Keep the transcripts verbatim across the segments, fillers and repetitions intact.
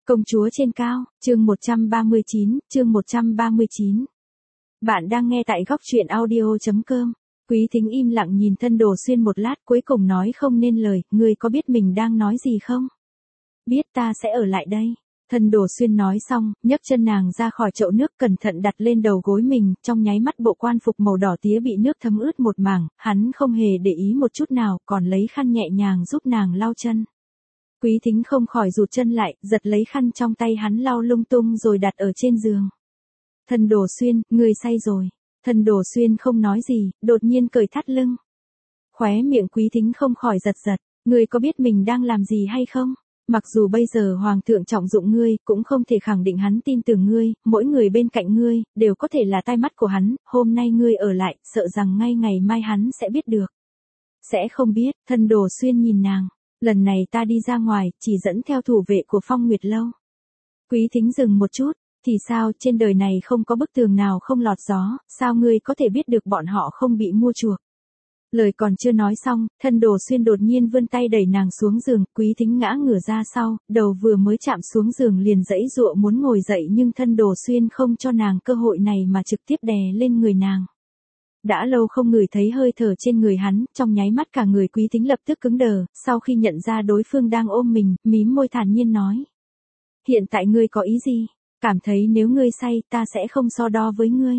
Công chúa trên cao, chương một trăm ba mươi chín, chương một trăm ba mươi chín. Bạn đang nghe tại góc truyện audio chấm com. Quý Thính im lặng nhìn Thân Đồ Xuyên một lát, cuối cùng nói không nên lời, ngươi có biết mình đang nói gì không? Biết, ta sẽ ở lại đây. Thân Đồ Xuyên nói xong, nhấc chân nàng ra khỏi chậu nước, cẩn thận đặt lên đầu gối mình, trong nháy mắt bộ quan phục màu đỏ tía bị nước thấm ướt một mảng, hắn không hề để ý một chút nào, còn lấy khăn nhẹ nhàng giúp nàng lau chân. Quý Thính không khỏi rụt chân lại, giật lấy khăn trong tay hắn lau lung tung rồi đặt ở trên giường. Thân Đồ Xuyên, ngươi say rồi. Thân Đồ Xuyên không nói gì, đột nhiên cởi thắt lưng. Khóe miệng Quý Thính không khỏi giật giật, ngươi có biết mình đang làm gì hay không? Mặc dù bây giờ Hoàng thượng trọng dụng ngươi, cũng không thể khẳng định hắn tin tưởng ngươi, mỗi người bên cạnh ngươi, đều có thể là tai mắt của hắn, hôm nay ngươi ở lại, sợ rằng ngay ngày mai hắn sẽ biết được. Sẽ không biết, Thân Đồ Xuyên nhìn nàng. Lần này ta đi ra ngoài, chỉ dẫn theo thủ vệ của Phong Nguyệt Lâu. Quý Thính dừng một chút, thì sao, trên đời này không có bức tường nào không lọt gió, sao ngươi có thể biết được bọn họ không bị mua chuộc? Lời còn chưa nói xong, Thân Đồ Xuyên đột nhiên vươn tay đẩy nàng xuống giường, Quý Thính ngã ngửa ra sau, đầu vừa mới chạm xuống giường liền giãy giụa muốn ngồi dậy nhưng Thân Đồ Xuyên không cho nàng cơ hội này mà trực tiếp đè lên người nàng. Đã lâu không ngửi thấy hơi thở trên người hắn, trong nháy mắt cả người Quý Thính lập tức cứng đờ, sau khi nhận ra đối phương đang ôm mình, mím môi thản nhiên nói. Hiện tại ngươi có ý gì? Cảm thấy nếu ngươi say, ta sẽ không so đo với ngươi.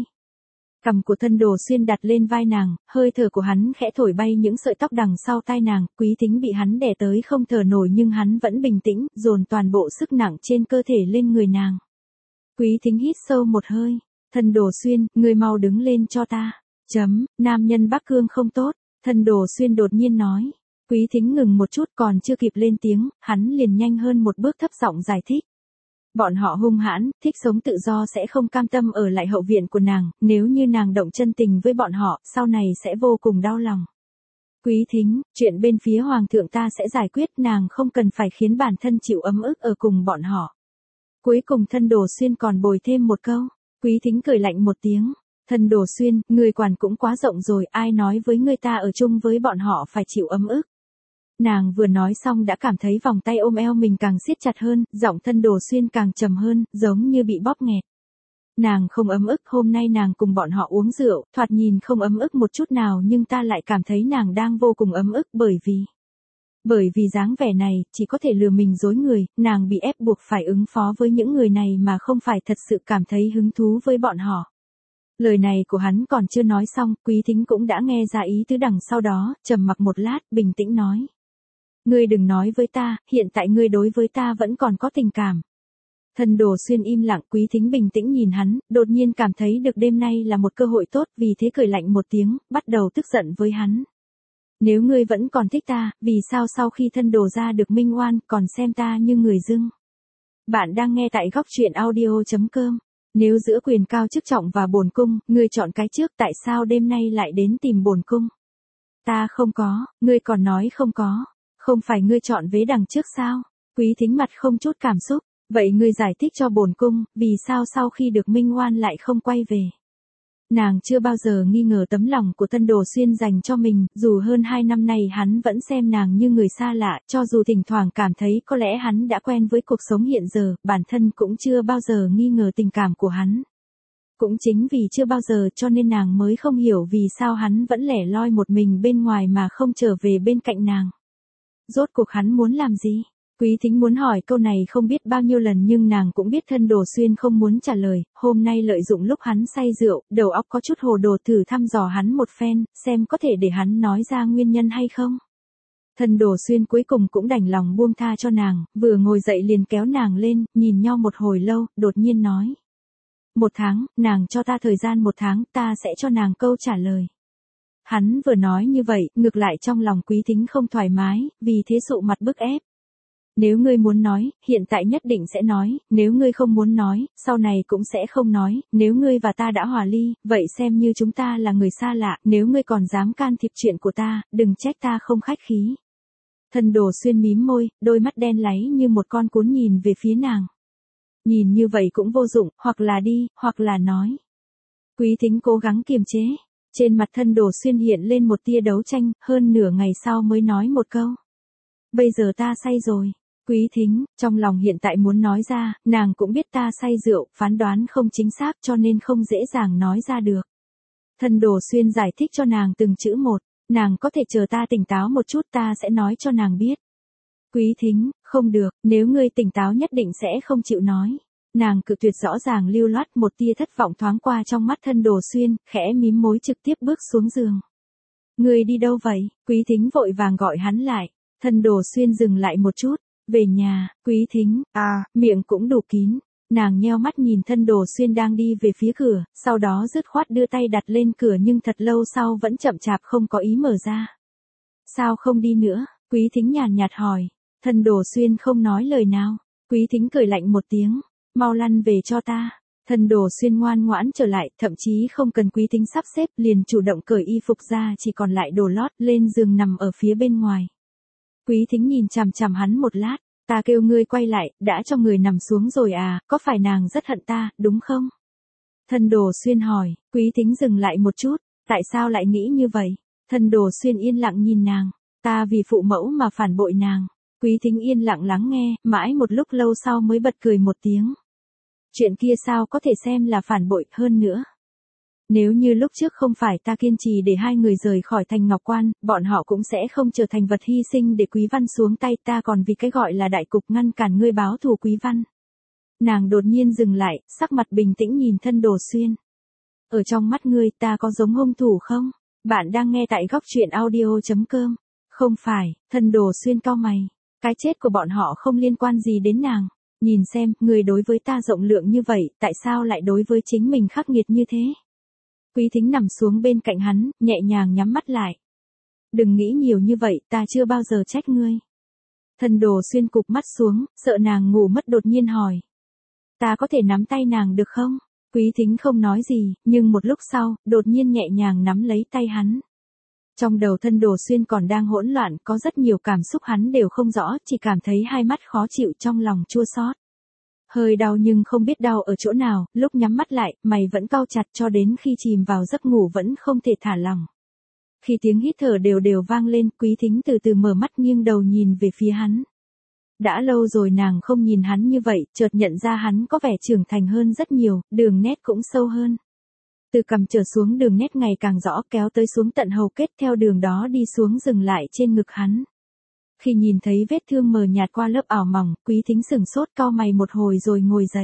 Cằm của Thân Đồ Xuyên đặt lên vai nàng, hơi thở của hắn khẽ thổi bay những sợi tóc đằng sau tai nàng, Quý Thính bị hắn đè tới không thở nổi nhưng hắn vẫn bình tĩnh, dồn toàn bộ sức nặng trên cơ thể lên người nàng. Quý Thính hít sâu một hơi, Thân Đồ Xuyên, ngươi mau đứng lên cho ta. Chấm, nam nhân Bắc Cương không tốt, Thân Đồ Xuyên đột nhiên nói. Quý Thính ngừng một chút còn chưa kịp lên tiếng, hắn liền nhanh hơn một bước thấp giọng giải thích. Bọn họ hung hãn, thích sống tự do sẽ không cam tâm ở lại hậu viện của nàng, nếu như nàng động chân tình với bọn họ, sau này sẽ vô cùng đau lòng. Quý Thính, chuyện bên phía Hoàng thượng ta sẽ giải quyết, nàng không cần phải khiến bản thân chịu ấm ức ở cùng bọn họ. Cuối cùng Thân Đồ Xuyên còn bồi thêm một câu, Quý Thính cười lạnh một tiếng. Thân Đồ Xuyên, người quản cũng quá rộng rồi, ai nói với người ta ở chung với bọn họ phải chịu ấm ức. Nàng vừa nói xong đã cảm thấy vòng tay ôm eo mình càng siết chặt hơn, giọng Thân Đồ Xuyên càng trầm hơn, giống như bị bóp nghẹt. Nàng không ấm ức, hôm nay nàng cùng bọn họ uống rượu, thoạt nhìn không ấm ức một chút nào nhưng ta lại cảm thấy nàng đang vô cùng ấm ức bởi vì... Bởi vì dáng vẻ này, chỉ có thể lừa mình dối người, nàng bị ép buộc phải ứng phó với những người này mà không phải thật sự cảm thấy hứng thú với bọn họ. Lời này của hắn còn chưa nói xong, Quý Thính cũng đã nghe ra ý tứ đằng sau đó, trầm mặc một lát, bình tĩnh nói. Ngươi đừng nói với ta, hiện tại ngươi đối với ta vẫn còn có tình cảm. Thân Đồ Xuyên im lặng, Quý Thính bình tĩnh nhìn hắn, đột nhiên cảm thấy được đêm nay là một cơ hội tốt, vì thế cười lạnh một tiếng, bắt đầu tức giận với hắn. Nếu ngươi vẫn còn thích ta, vì sao sau khi Thân Đồ ra được minh oan, còn xem ta như người dưng? Bạn đang nghe tại góc truyện audio chấm com. Nếu giữa quyền cao chức trọng và bổn cung, ngươi chọn cái trước, tại sao đêm nay lại đến tìm bổn cung? Ta không có, ngươi còn nói không có, không phải ngươi chọn vế đằng trước sao? Quý Thính mặt không chút cảm xúc, vậy ngươi giải thích cho bổn cung, vì sao sau khi được minh oan lại không quay về? Nàng chưa bao giờ nghi ngờ tấm lòng của Thân Đồ Xuyên dành cho mình, dù hơn hai năm nay hắn vẫn xem nàng như người xa lạ, cho dù thỉnh thoảng cảm thấy có lẽ hắn đã quen với cuộc sống hiện giờ, bản thân cũng chưa bao giờ nghi ngờ tình cảm của hắn. Cũng chính vì chưa bao giờ cho nên nàng mới không hiểu vì sao hắn vẫn lẻ loi một mình bên ngoài mà không trở về bên cạnh nàng. Rốt cuộc hắn muốn làm gì? Quý Thính muốn hỏi câu này không biết bao nhiêu lần nhưng nàng cũng biết Thân Đồ Xuyên không muốn trả lời, hôm nay lợi dụng lúc hắn say rượu, đầu óc có chút hồ đồ thử thăm dò hắn một phen, xem có thể để hắn nói ra nguyên nhân hay không. Thân Đồ Xuyên cuối cùng cũng đành lòng buông tha cho nàng, vừa ngồi dậy liền kéo nàng lên, nhìn nhau một hồi lâu, đột nhiên nói. Một tháng, nàng cho ta thời gian một tháng, ta sẽ cho nàng câu trả lời. Hắn vừa nói như vậy, ngược lại trong lòng Quý Thính không thoải mái, vì thế sụ mặt bức ép. Nếu ngươi muốn nói, hiện tại nhất định sẽ nói, nếu ngươi không muốn nói, sau này cũng sẽ không nói, nếu ngươi và ta đã hòa ly, vậy xem như chúng ta là người xa lạ, nếu ngươi còn dám can thiệp chuyện của ta, đừng trách ta không khách khí. Thân Đồ Xuyên mím môi, đôi mắt đen láy như một con cún nhìn về phía nàng. Nhìn như vậy cũng vô dụng, hoặc là đi, hoặc là nói. Quý Thính cố gắng kiềm chế, trên mặt Thân Đồ Xuyên hiện lên một tia đấu tranh, hơn nửa ngày sau mới nói một câu. Bây giờ ta say rồi. Quý Thính, trong lòng hiện tại muốn nói ra, nàng cũng biết ta say rượu, phán đoán không chính xác cho nên không dễ dàng nói ra được. Thân Đồ Xuyên giải thích cho nàng từng chữ một, nàng có thể chờ ta tỉnh táo một chút ta sẽ nói cho nàng biết. Quý Thính, không được, nếu ngươi tỉnh táo nhất định sẽ không chịu nói. Nàng cự tuyệt rõ ràng lưu loát, một tia thất vọng thoáng qua trong mắt Thân Đồ Xuyên, khẽ mím môi trực tiếp bước xuống giường. Ngươi đi đâu vậy? Quý Thính vội vàng gọi hắn lại. Thân Đồ Xuyên dừng lại một chút. Về nhà. Quý Thính, à, miệng cũng đủ kín. Nàng nheo mắt nhìn Thân Đồ Xuyên đang đi về phía cửa, sau đó dứt khoát đưa tay đặt lên cửa nhưng thật lâu sau vẫn chậm chạp không có ý mở ra. Sao không đi nữa? Quý Thính nhàn nhạt hỏi. Thân Đồ Xuyên không nói lời nào. Quý Thính cười lạnh một tiếng. Mau lăn về cho ta. Thân Đồ Xuyên ngoan ngoãn trở lại, thậm chí không cần Quý Thính sắp xếp liền chủ động cởi y phục ra, chỉ còn lại đồ lót, lên giường nằm ở phía bên ngoài. Quý Thính nhìn chằm chằm hắn một lát, ta kêu ngươi quay lại, đã cho người nằm xuống rồi à, có phải nàng rất hận ta, đúng không? Thân Đồ Xuyên hỏi. Quý Thính dừng lại một chút, tại sao lại nghĩ như vậy? Thân Đồ Xuyên yên lặng nhìn nàng, ta vì phụ mẫu mà phản bội nàng. Quý Thính yên lặng lắng nghe, mãi một lúc lâu sau mới bật cười một tiếng. Chuyện kia sao có thể xem là phản bội hơn nữa. Nếu như lúc trước không phải ta kiên trì để hai người rời khỏi thành Ngọc Quan, bọn họ cũng sẽ không trở thành vật hy sinh để Quý Văn xuống tay, ta còn vì cái gọi là đại cục ngăn cản ngươi báo thù Quý Văn. Nàng đột nhiên dừng lại, sắc mặt bình tĩnh nhìn Thân Đồ Xuyên. Ở trong mắt ngươi ta có giống hung thủ không? Bạn đang nghe tại góc truyện audio chấm com. Không phải. Thân Đồ Xuyên cau mày. Cái chết của bọn họ không liên quan gì đến nàng. Nhìn xem, người đối với ta rộng lượng như vậy, tại sao lại đối với chính mình khắc nghiệt như thế? Quý Thính nằm xuống bên cạnh hắn, nhẹ nhàng nhắm mắt lại. Đừng nghĩ nhiều như vậy, ta chưa bao giờ trách ngươi. Thân Đồ Xuyên cụp mắt xuống, sợ nàng ngủ mất đột nhiên hỏi. Ta có thể nắm tay nàng được không? Quý Thính không nói gì, nhưng một lúc sau, đột nhiên nhẹ nhàng nắm lấy tay hắn. Trong đầu Thân Đồ Xuyên còn đang hỗn loạn, có rất nhiều cảm xúc hắn đều không rõ, chỉ cảm thấy hai mắt khó chịu, trong lòng chua xót. Hơi đau nhưng không biết đau ở chỗ nào, lúc nhắm mắt lại, mày vẫn cau chặt cho đến khi chìm vào giấc ngủ vẫn không thể thả lỏng. Khi tiếng hít thở đều đều vang lên, Quý Thính từ từ mở mắt nghiêng đầu nhìn về phía hắn. Đã lâu rồi nàng không nhìn hắn như vậy, chợt nhận ra hắn có vẻ trưởng thành hơn rất nhiều, đường nét cũng sâu hơn. Từ cằm trở xuống đường nét ngày càng rõ, kéo tới xuống tận hầu kết, theo đường đó đi xuống dừng lại trên ngực hắn. Khi nhìn thấy vết thương mờ nhạt qua lớp ảo mỏng, Quý Thính sửng sốt cau mày một hồi rồi ngồi dậy.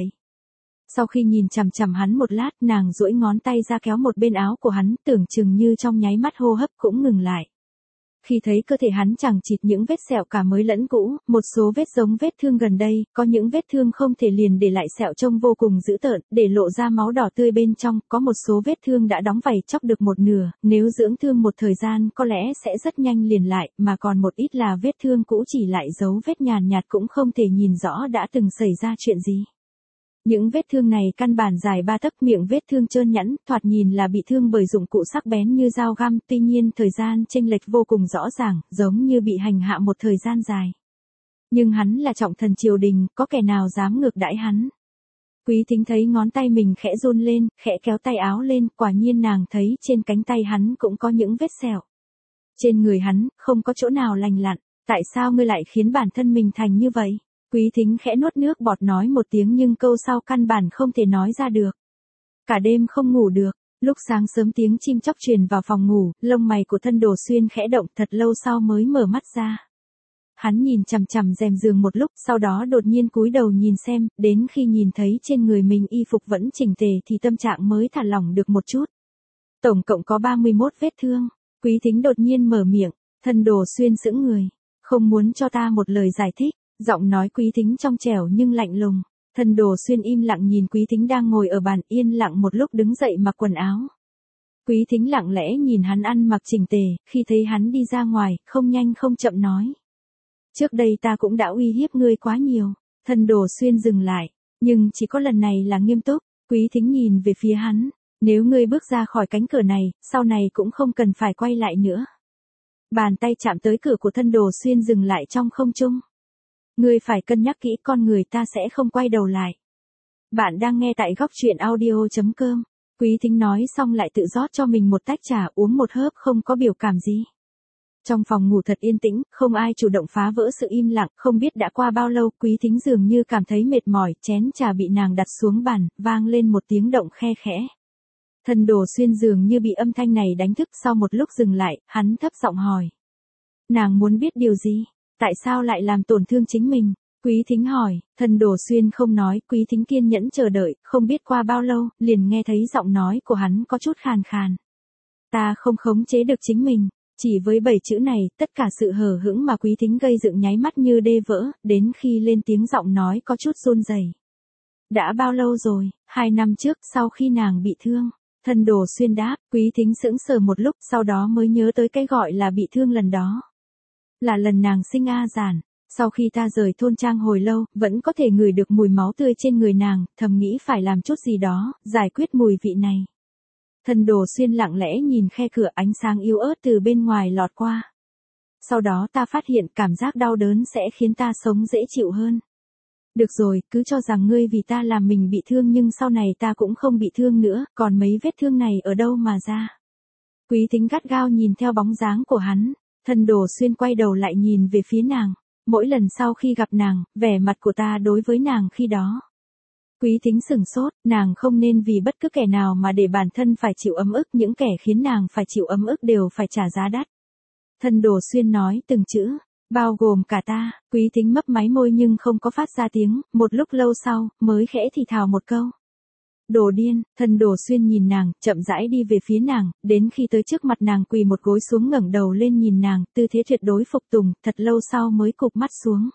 Sau khi nhìn chằm chằm hắn một lát, nàng duỗi ngón tay ra kéo một bên áo của hắn, tưởng chừng như trong nháy mắt hô hấp cũng ngừng lại. Khi thấy cơ thể hắn chẳng chịt những vết sẹo cả mới lẫn cũ, một số vết giống vết thương gần đây, có những vết thương không thể liền để lại sẹo trông vô cùng dữ tợn, để lộ ra máu đỏ tươi bên trong, có một số vết thương đã đóng vảy chóc được một nửa, nếu dưỡng thương một thời gian có lẽ sẽ rất nhanh liền lại, mà còn một ít là vết thương cũ chỉ lại dấu vết nhàn nhạt cũng không thể nhìn rõ đã từng xảy ra chuyện gì. Những vết thương này căn bản dài ba tấc, miệng vết thương trơn nhẵn, thoạt nhìn là bị thương bởi dụng cụ sắc bén như dao găm, tuy nhiên thời gian chênh lệch vô cùng rõ ràng, giống như bị hành hạ một thời gian dài. Nhưng hắn là trọng thần triều đình, có kẻ nào dám ngược đãi hắn. Quý Thính thấy ngón tay mình khẽ run lên, khẽ kéo tay áo lên, quả nhiên nàng thấy trên cánh tay hắn cũng có những vết sẹo. Trên người hắn, không có chỗ nào lành lặn, tại sao ngươi lại khiến bản thân mình thành như vậy? Quý Thính khẽ nuốt nước bọt nói một tiếng nhưng câu sau căn bản không thể nói ra được. Cả đêm không ngủ được, lúc sáng sớm tiếng chim chóc truyền vào phòng ngủ, lông mày của Thân Đồ Xuyên khẽ động, thật lâu sau mới mở mắt ra. Hắn nhìn chằm chằm rèm giường một lúc, sau đó đột nhiên cúi đầu nhìn xem, đến khi nhìn thấy trên người mình y phục vẫn chỉnh tề thì tâm trạng mới thả lỏng được một chút. Tổng cộng có ba mươi mốt vết thương. Quý Thính đột nhiên mở miệng, Thân Đồ Xuyên sững người, không muốn cho ta một lời giải thích. Giọng nói Quý Thính trong trẻo nhưng lạnh lùng. Thân Đồ Xuyên im lặng nhìn Quý Thính đang ngồi ở bàn, yên lặng một lúc đứng dậy mặc quần áo. Quý Thính lặng lẽ nhìn hắn ăn mặc chỉnh tề, khi thấy hắn đi ra ngoài, không nhanh không chậm nói. Trước đây ta cũng đã uy hiếp ngươi quá nhiều. Thân Đồ Xuyên dừng lại, nhưng chỉ có lần này là nghiêm túc. Quý Thính nhìn về phía hắn, nếu ngươi bước ra khỏi cánh cửa này, sau này cũng không cần phải quay lại nữa. Bàn tay chạm tới cửa của Thân Đồ Xuyên dừng lại trong không trung. Ngươi phải cân nhắc kỹ, con người ta sẽ không quay đầu lại. Bạn đang nghe tại góc truyện audio chấm com. Quý Thính nói xong lại tự rót cho mình một tách trà, uống một hớp không có biểu cảm gì. Trong phòng ngủ thật yên tĩnh, không ai chủ động phá vỡ sự im lặng, không biết đã qua bao lâu, Quý Thính dường như cảm thấy mệt mỏi, chén trà bị nàng đặt xuống bàn, vang lên một tiếng động khe khẽ. Thần Đồ Xuyên dường như bị âm thanh này đánh thức, sau một lúc dừng lại, hắn thấp giọng hỏi. Nàng muốn biết điều gì? Tại sao lại làm tổn thương chính mình? Quý Thính hỏi, Thần Đồ Xuyên không nói, Quý Thính kiên nhẫn chờ đợi, không biết qua bao lâu, liền nghe thấy giọng nói của hắn có chút khàn khàn. Ta không khống chế được chính mình. Chỉ với bảy chữ này, tất cả sự hờ hững mà Quý Thính gây dựng nháy mắt như đê vỡ, đến khi lên tiếng giọng nói có chút run rẩy. Đã bao lâu rồi? Hai năm trước, sau khi nàng bị thương. Thần Đồ Xuyên đáp, Quý Thính sững sờ một lúc, sau đó mới nhớ tới cái gọi là bị thương lần đó. Là lần nàng sinh A Giản. Sau khi ta rời thôn trang hồi lâu, vẫn có thể ngửi được mùi máu tươi trên người nàng, thầm nghĩ phải làm chút gì đó, giải quyết mùi vị này. Thần Đồ Xuyên lặng lẽ nhìn khe cửa, ánh sáng yếu ớt từ bên ngoài lọt qua. Sau đó ta phát hiện cảm giác đau đớn sẽ khiến ta sống dễ chịu hơn. Được rồi, cứ cho rằng ngươi vì ta làm mình bị thương nhưng sau này ta cũng không bị thương nữa, còn mấy vết thương này ở đâu mà ra. Quý Thính gắt gao nhìn theo bóng dáng của hắn, Thần Đồ Xuyên quay đầu lại nhìn về phía nàng. Mỗi lần sau khi gặp nàng, vẻ mặt của ta đối với nàng khi đó. Quý Thính sửng sốt, nàng không nên vì bất cứ kẻ nào mà để bản thân phải chịu ấm ức, những kẻ khiến nàng phải chịu ấm ức đều phải trả giá đắt. Thần Đồ Xuyên nói từng chữ, bao gồm cả ta. Quý Thính mấp máy môi nhưng không có phát ra tiếng, một lúc lâu sau, mới khẽ thì thào một câu. Đồ điên. Thần Đồ Xuyên nhìn nàng, chậm rãi đi về phía nàng, đến khi tới trước mặt nàng quỳ một gối xuống ngẩng đầu lên nhìn nàng, tư thế tuyệt đối phục tùng, thật lâu sau mới cụp mắt xuống.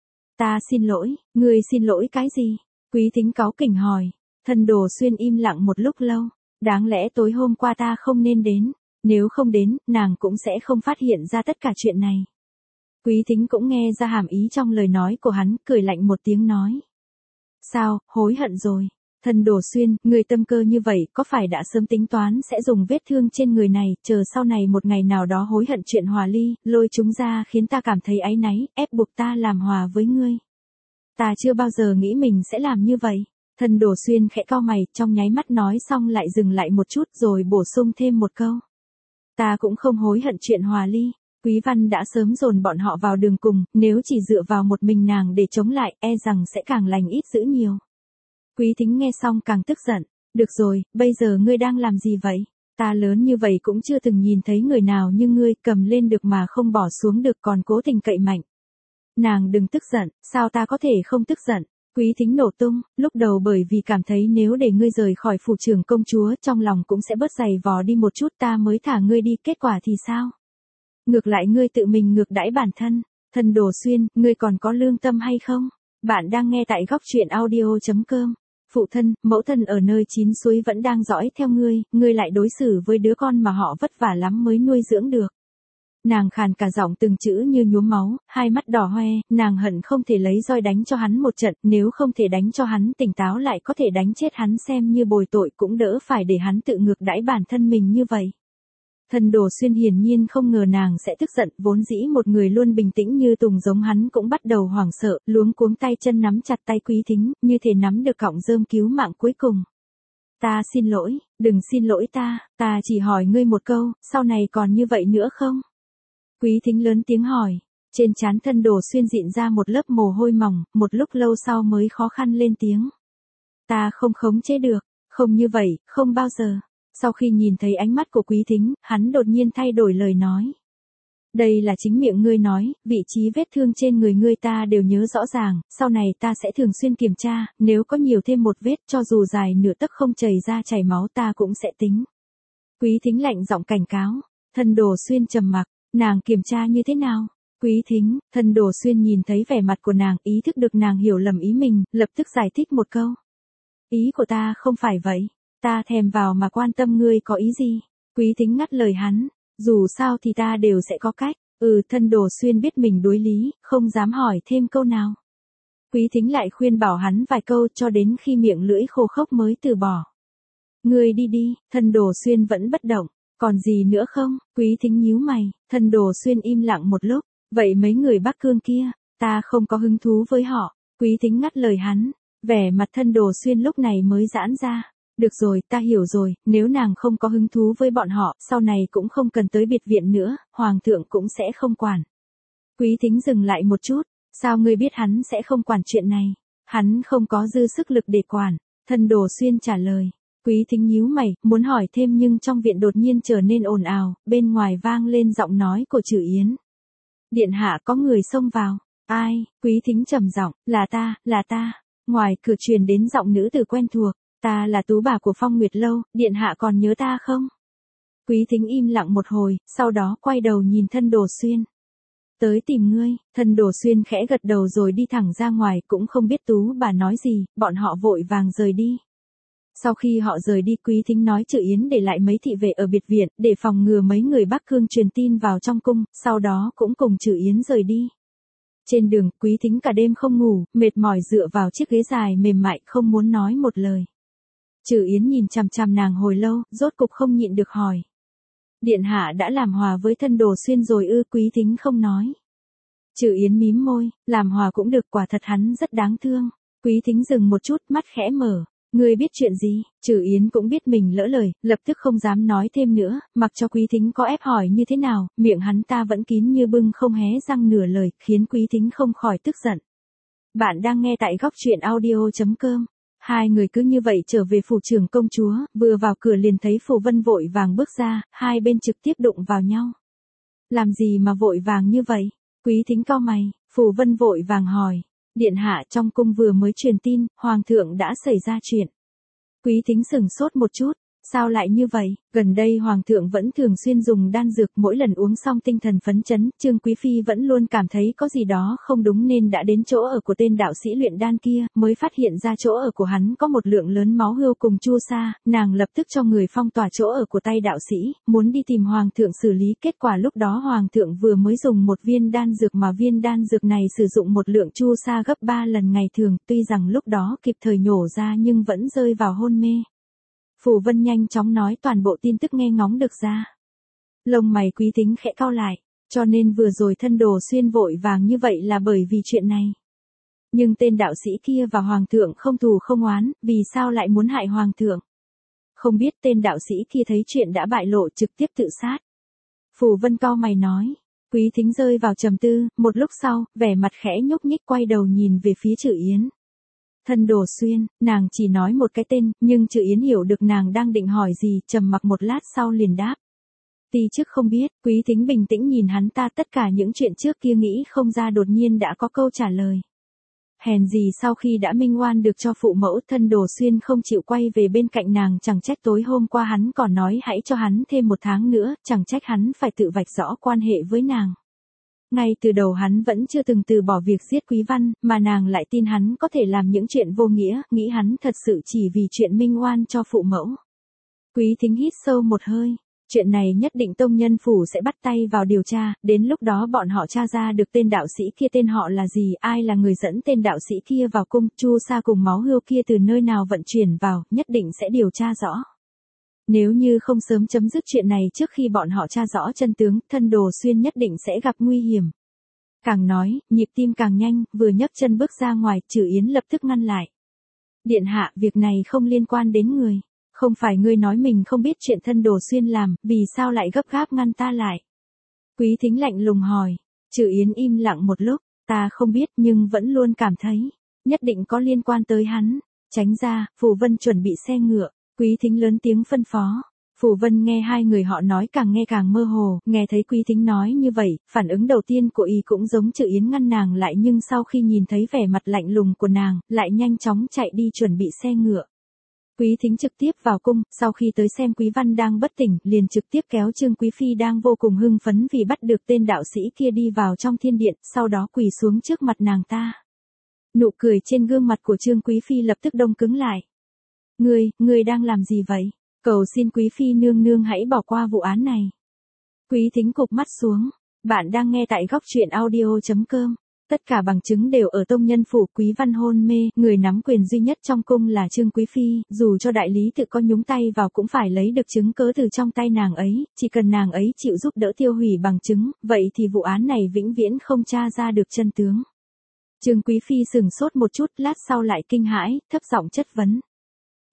Ta xin lỗi. Ngươi xin lỗi cái gì? Quý Thính cáu kỉnh hỏi. Thần Đồ Xuyên im lặng một lúc lâu. Đáng lẽ tối hôm qua ta không nên đến. Nếu không đến, nàng cũng sẽ không phát hiện ra tất cả chuyện này. Quý Thính cũng nghe ra hàm ý trong lời nói của hắn, cười lạnh một tiếng nói. Sao, hối hận rồi? Thần Đồ Xuyên, người tâm cơ như vậy, có phải đã sớm tính toán sẽ dùng vết thương trên người này, chờ sau này một ngày nào đó hối hận chuyện hòa ly, lôi chúng ra khiến ta cảm thấy áy náy, ép buộc ta làm hòa với ngươi? Ta chưa bao giờ nghĩ mình sẽ làm như vậy. Thần Đồ Xuyên khẽ cau mày, trong nháy mắt nói xong lại dừng lại một chút rồi bổ sung thêm một câu. Ta cũng không hối hận chuyện hòa ly. Quý Văn đã sớm dồn bọn họ vào đường cùng, nếu chỉ dựa vào một mình nàng để chống lại, e rằng sẽ càng lành ít dữ nhiều. Quý Thính nghe xong càng tức giận. Được rồi, bây giờ ngươi đang làm gì vậy? Ta lớn như vậy cũng chưa từng nhìn thấy người nào như ngươi, cầm lên được mà không bỏ xuống được, còn cố tình cậy mạnh. Nàng đừng tức giận, sao ta có thể không tức giận? Quý Thính nổ tung, lúc đầu bởi vì cảm thấy nếu để ngươi rời khỏi phủ trưởng công chúa, trong lòng cũng sẽ bớt dày vò đi một chút, ta mới thả ngươi đi, kết quả thì sao? Ngược lại ngươi tự mình ngược đãi bản thân. Thần Đồ Xuyên, ngươi còn có lương tâm hay không? Bạn đang nghe tại góc truyện audio chấm com. Phụ thân, mẫu thân ở nơi chín suối vẫn đang dõi theo ngươi, ngươi lại đối xử với đứa con mà họ vất vả lắm mới nuôi dưỡng được. Nàng khàn cả giọng từng chữ như nhuốm máu, hai mắt đỏ hoe, nàng hận không thể lấy roi đánh cho hắn một trận, nếu không thể đánh cho hắn tỉnh táo lại có thể đánh chết hắn xem như bồi tội cũng đỡ phải để hắn tự ngược đãi bản thân mình như vậy. Thần Đồ Xuyên hiển nhiên không ngờ nàng sẽ tức giận, vốn dĩ một người luôn bình tĩnh như Tùng giống hắn cũng bắt đầu hoảng sợ, luống cuống tay chân nắm chặt tay Quý Thính, như thể nắm được cọng rơm cứu mạng cuối cùng. Ta xin lỗi, đừng xin lỗi ta, ta chỉ hỏi ngươi một câu, sau này còn như vậy nữa không? Quý Thính lớn tiếng hỏi, trên trán Thần Đồ Xuyên dịn ra một lớp mồ hôi mỏng, một lúc lâu sau mới khó khăn lên tiếng. Ta không khống chế được, không như vậy, không bao giờ. Sau khi nhìn thấy ánh mắt của Quý Thính, hắn đột nhiên thay đổi lời nói. Đây là chính miệng ngươi nói, vị trí vết thương trên người ngươi ta đều nhớ rõ ràng, sau này ta sẽ thường xuyên kiểm tra, nếu có nhiều thêm một vết cho dù dài nửa tấc không chảy ra chảy máu ta cũng sẽ tính. Quý Thính lạnh giọng cảnh cáo. Thần Đồ Xuyên trầm mặc, nàng kiểm tra như thế nào? Quý Thính, Thần Đồ Xuyên nhìn thấy vẻ mặt của nàng, ý thức được nàng hiểu lầm ý mình, lập tức giải thích một câu. Ý của ta không phải vậy. Ta thèm vào mà quan tâm ngươi có ý gì? Quý Thính ngắt lời hắn. Dù sao thì ta đều sẽ có cách. Ừ, Thần Đồ Xuyên biết mình đối lý, không dám hỏi thêm câu nào. Quý Thính lại khuyên bảo hắn vài câu cho đến khi miệng lưỡi khô khốc mới từ bỏ. Ngươi đi đi. Thần Đồ Xuyên vẫn bất động. Còn gì nữa không? Quý Thính nhíu mày. Thần Đồ Xuyên im lặng một lúc. Vậy mấy người Bắc Cương kia, ta không có hứng thú với họ. Quý Thính ngắt lời hắn. Vẻ mặt Thần Đồ Xuyên lúc này mới giãn ra. Được rồi, ta hiểu rồi, nếu nàng không có hứng thú với bọn họ, sau này cũng không cần tới biệt viện nữa, hoàng thượng cũng sẽ không quản. Quý Thính dừng lại một chút, sao ngươi biết hắn sẽ không quản chuyện này? Hắn không có dư sức lực để quản, Thân Đồ Xuyên trả lời. Quý Thính nhíu mày, muốn hỏi thêm nhưng trong viện đột nhiên trở nên ồn ào, bên ngoài vang lên giọng nói của Trử Yến. Điện hạ có người xông vào. Ai? Quý Thính trầm giọng, là ta, là ta. Ngoài cửa truyền đến giọng nữ tử quen thuộc, ta là tú bà của Phong Nguyệt Lâu, điện hạ còn nhớ ta không? Quý Thính im lặng một hồi, sau đó quay đầu nhìn Thân Đồ Xuyên. Tới tìm ngươi, Thân Đồ Xuyên khẽ gật đầu rồi đi thẳng ra ngoài, cũng không biết tú bà nói gì, bọn họ vội vàng rời đi. Sau khi họ rời đi, Quý Thính nói Trử Yến để lại mấy thị vệ ở biệt viện, để phòng ngừa mấy người Bắc Cương truyền tin vào trong cung, sau đó cũng cùng Trử Yến rời đi. Trên đường, Quý Thính cả đêm không ngủ, mệt mỏi dựa vào chiếc ghế dài mềm mại không muốn nói một lời. Trử Yến nhìn chằm chằm nàng hồi lâu, rốt cục không nhịn được hỏi. Điện hạ đã làm hòa với Thân Đồ Xuyên rồi ư? Quý Thính không nói. Trử Yến mím môi, làm hòa cũng được, quả thật hắn rất đáng thương. Quý Thính dừng một chút, mắt khẽ mở. Ngươi biết chuyện gì? Trử Yến cũng biết mình lỡ lời, lập tức không dám nói thêm nữa, mặc cho Quý Thính có ép hỏi như thế nào, miệng hắn ta vẫn kín như bưng không hé răng nửa lời, khiến Quý Thính không khỏi tức giận. Bạn đang nghe tại góc truyện audio chấm com. Hai người cứ như vậy trở về phủ trưởng công chúa, vừa vào cửa liền thấy Phù Vân vội vàng bước ra, hai bên trực tiếp đụng vào nhau. Làm gì mà vội vàng như vậy? Quý Thính cau mày, Phù Vân vội vàng hỏi. Điện hạ, trong cung vừa mới truyền tin, hoàng thượng đã xảy ra chuyện. Quý Thính sửng sốt một chút, sao lại như vậy? Gần đây hoàng thượng vẫn thường xuyên dùng đan dược, mỗi lần uống xong tinh thần phấn chấn, Trương Quý phi vẫn luôn cảm thấy có gì đó không đúng nên đã đến chỗ ở của tên đạo sĩ luyện đan kia, mới phát hiện ra chỗ ở của hắn có một lượng lớn máu hươu cùng chu sa, nàng lập tức cho người phong tỏa chỗ ở của tay đạo sĩ, muốn đi tìm hoàng thượng xử lý, kết quả lúc đó hoàng thượng vừa mới dùng một viên đan dược mà viên đan dược này sử dụng một lượng chu sa gấp ba lần ngày thường, tuy rằng lúc đó kịp thời nhổ ra nhưng vẫn rơi vào hôn mê. Phù Vân nhanh chóng nói toàn bộ tin tức nghe ngóng được ra. Lông mày Quý Thính khẽ cau lại, cho nên vừa rồi Thân Đồ Xuyên vội vàng như vậy là bởi vì chuyện này. Nhưng tên đạo sĩ kia và hoàng thượng không thù không oán, vì sao lại muốn hại hoàng thượng? Không biết tên đạo sĩ kia thấy chuyện đã bại lộ trực tiếp tự sát. Phù Vân cau mày nói. Quý Thính rơi vào trầm tư, một lúc sau, vẻ mặt khẽ nhúc nhích quay đầu nhìn về phía Trử Yến. Thân Đồ Xuyên, nàng chỉ nói một cái tên, nhưng Trử Yến hiểu được nàng đang định hỏi gì, trầm mặc một lát sau liền đáp. Ti chức không biết. Quý Thính bình tĩnh nhìn hắn ta, tất cả những chuyện trước kia nghĩ không ra đột nhiên đã có câu trả lời. Hèn gì sau khi đã minh oan được cho phụ mẫu, Thân Đồ Xuyên không chịu quay về bên cạnh nàng, chẳng trách tối hôm qua hắn còn nói hãy cho hắn thêm một tháng nữa, chẳng trách hắn phải tự vạch rõ quan hệ với nàng. Ngay từ đầu hắn vẫn chưa từng từ bỏ việc giết Quý Văn, mà nàng lại tin hắn có thể làm những chuyện vô nghĩa, nghĩ hắn thật sự chỉ vì chuyện minh oan cho phụ mẫu. Quý Thính hít sâu một hơi, chuyện này nhất định tông nhân phủ sẽ bắt tay vào điều tra, đến lúc đó bọn họ tra ra được tên đạo sĩ kia tên họ là gì, ai là người dẫn tên đạo sĩ kia vào cung, chu sa cùng máu hươu kia từ nơi nào vận chuyển vào, nhất định sẽ điều tra rõ. Nếu như không sớm chấm dứt chuyện này trước khi bọn họ tra rõ chân tướng, Thân Đồ Xuyên nhất định sẽ gặp nguy hiểm. Càng nói, nhịp tim càng nhanh, vừa nhấc chân bước ra ngoài, Trử Yến lập tức ngăn lại. Điện hạ, việc này không liên quan đến người. Không phải ngươi nói mình không biết chuyện Thân Đồ Xuyên làm, vì sao lại gấp gáp ngăn ta lại? Quý Thính lạnh lùng hỏi. Trử Yến im lặng một lúc, ta không biết nhưng vẫn luôn cảm thấy, nhất định có liên quan tới hắn. Tránh ra, Phù Vân chuẩn bị xe ngựa. Quý Thính lớn tiếng phân phó. Phù Vân nghe hai người họ nói càng nghe càng mơ hồ, nghe thấy Quý Thính nói như vậy, phản ứng đầu tiên của y cũng giống Trử Yến ngăn nàng lại, nhưng sau khi nhìn thấy vẻ mặt lạnh lùng của nàng, lại nhanh chóng chạy đi chuẩn bị xe ngựa. Quý Thính trực tiếp vào cung, sau khi tới xem Quý Văn đang bất tỉnh, liền trực tiếp kéo Trương Quý phi đang vô cùng hưng phấn vì bắt được tên đạo sĩ kia đi vào trong thiên điện, sau đó quỳ xuống trước mặt nàng ta. Nụ cười trên gương mặt của Trương Quý phi lập tức đông cứng lại. Ngươi, ngươi đang làm gì vậy? Cầu xin Quý phi nương nương hãy bỏ qua vụ án này. Quý Thính cụp mắt xuống. Bạn đang nghe tại góc truyện audio chấm com. Tất cả bằng chứng đều ở tông nhân phủ. Quý Văn hôn mê, người nắm quyền duy nhất trong cung là Trương Quý phi, dù cho đại lý tự có nhúng tay vào cũng phải lấy được chứng cớ từ trong tay nàng ấy, chỉ cần nàng ấy chịu giúp đỡ tiêu hủy bằng chứng, vậy thì vụ án này vĩnh viễn không tra ra được chân tướng. Trương Quý phi sừng sốt một chút, lát sau lại kinh hãi, thấp giọng chất vấn.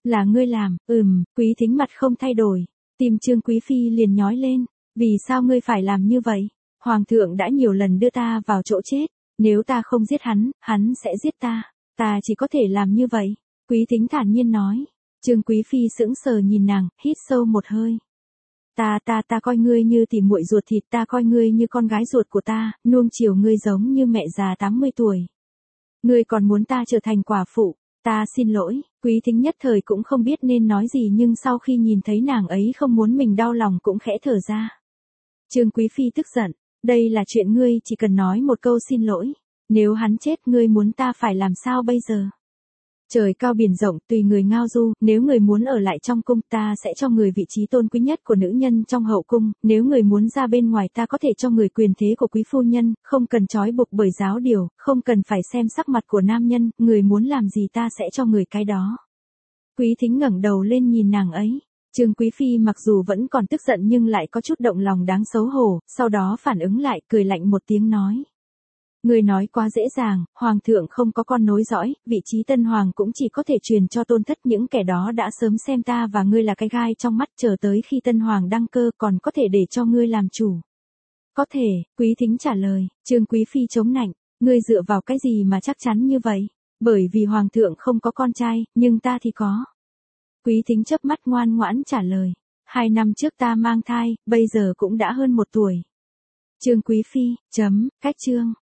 Là ngươi làm, ừm, Quý Thính mặt không thay đổi. Tim Trương Quý Phi liền nhói lên. Vì sao ngươi phải làm như vậy? Hoàng thượng đã nhiều lần đưa ta vào chỗ chết. Nếu ta không giết hắn, hắn sẽ giết ta. Ta chỉ có thể làm như vậy. Quý Thính thản nhiên nói. Trương Quý Phi sững sờ nhìn nàng, hít sâu một hơi. Ta ta ta coi ngươi như tỉ muội ruột thịt, ta coi ngươi như con gái ruột của ta, nuông chiều ngươi giống như mẹ già tám mươi tuổi. Ngươi còn muốn ta trở thành quả phụ, ta xin lỗi. Quý Thính nhất thời cũng không biết nên nói gì, nhưng sau khi nhìn thấy nàng ấy không muốn mình đau lòng cũng khẽ thở ra. Trương Quý Phi tức giận, đây là chuyện ngươi chỉ cần nói một câu xin lỗi. Nếu hắn chết ngươi muốn ta phải làm sao bây giờ? Trời cao biển rộng, tùy người ngao du, nếu người muốn ở lại trong cung ta sẽ cho người vị trí tôn quý nhất của nữ nhân trong hậu cung, nếu người muốn ra bên ngoài ta có thể cho người quyền thế của quý phu nhân, không cần trói buộc bởi giáo điều, không cần phải xem sắc mặt của nam nhân, người muốn làm gì ta sẽ cho người cái đó. Quý Thính ngẩng đầu lên nhìn nàng ấy. Trương Quý Phi mặc dù vẫn còn tức giận nhưng lại có chút động lòng đáng xấu hổ, sau đó phản ứng lại, cười lạnh một tiếng nói. Ngươi nói quá dễ dàng, hoàng thượng không có con nối dõi, vị trí tân hoàng cũng chỉ có thể truyền cho tôn thất, những kẻ đó đã sớm xem ta và ngươi là cái gai trong mắt, chờ tới khi tân hoàng đăng cơ còn có thể để cho ngươi làm chủ. Có thể, Quý Thính trả lời. Trương Quý Phi chống nạnh, ngươi dựa vào cái gì mà chắc chắn như vậy? Bởi vì hoàng thượng không có con trai, nhưng ta thì có. Quý Thính chớp mắt ngoan ngoãn trả lời. Hai năm trước ta mang thai, bây giờ cũng đã hơn một tuổi. Trương Quý Phi, chấm, cách chương.